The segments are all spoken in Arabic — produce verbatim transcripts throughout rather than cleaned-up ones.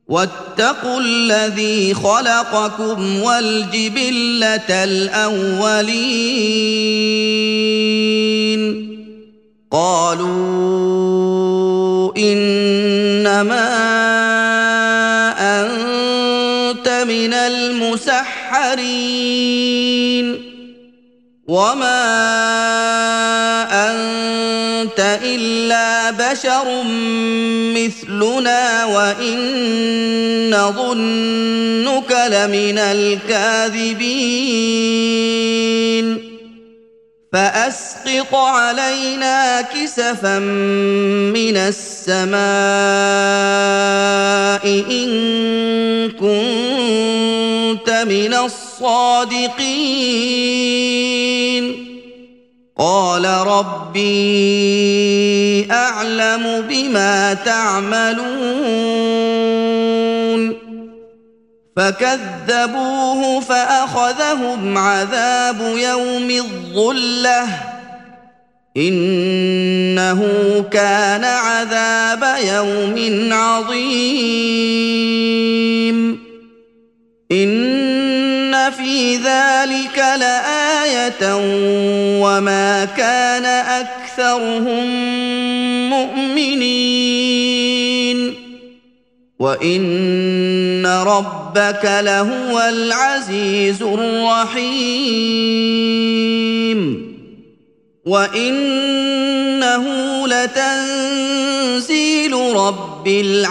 واتقوا الذي خلقكم والجبلة الأولين قالوا إنما أنت من المسحرين وما أنت إلا بشر مثلنا وإن نظنك لمن الكاذبين فأسقط علينا كسفا من السماء إن كنت من الصادقين قال ربي أعلم بما تعملون فكذبوه فأخذهم عذاب يوم الظلة إنه كان عذاب يوم عظيم إن في ذلك لآية وما كان أكثرهم مؤمنين وإن ربك لهو العزيز الرحيم وإنه لتنزيل رب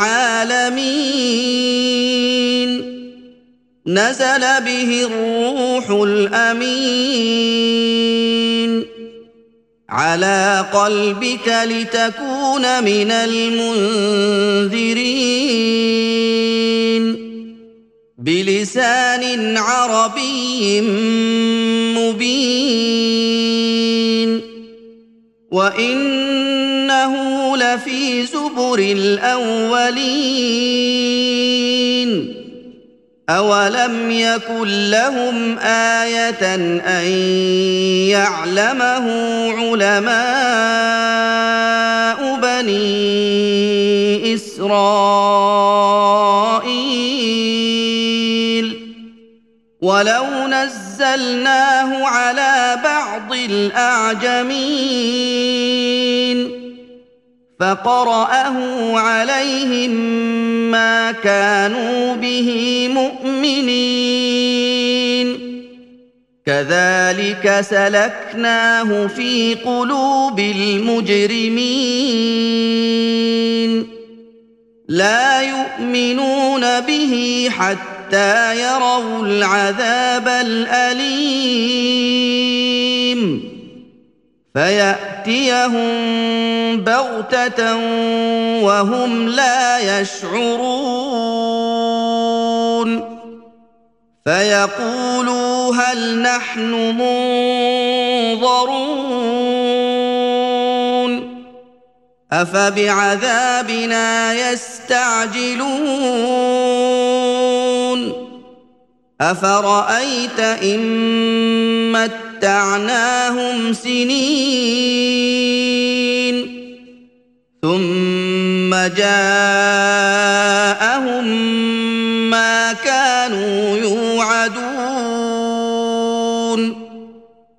العالمين نزل به الروح الأمين على قلبك لتكون من المنذرين بلسان عربي مبين وإنه لفي زبر الأولين أولم يكن لهم آية أن يعلمه علماء بني إسرائيل ولو نزلناه على بعض الأعجمين فقرأه عليهم ما كانوا به مؤمنين كذلك سلكناه في قلوب المجرمين لا يؤمنون به حتى يروا العذاب الأليم فيأتيهم بغتة وهم لا يشعرون فيقولوا هل نحن منظرون أفبعذابنا يستعجلون أفرأيت إن متعناهم سنين ثم جاء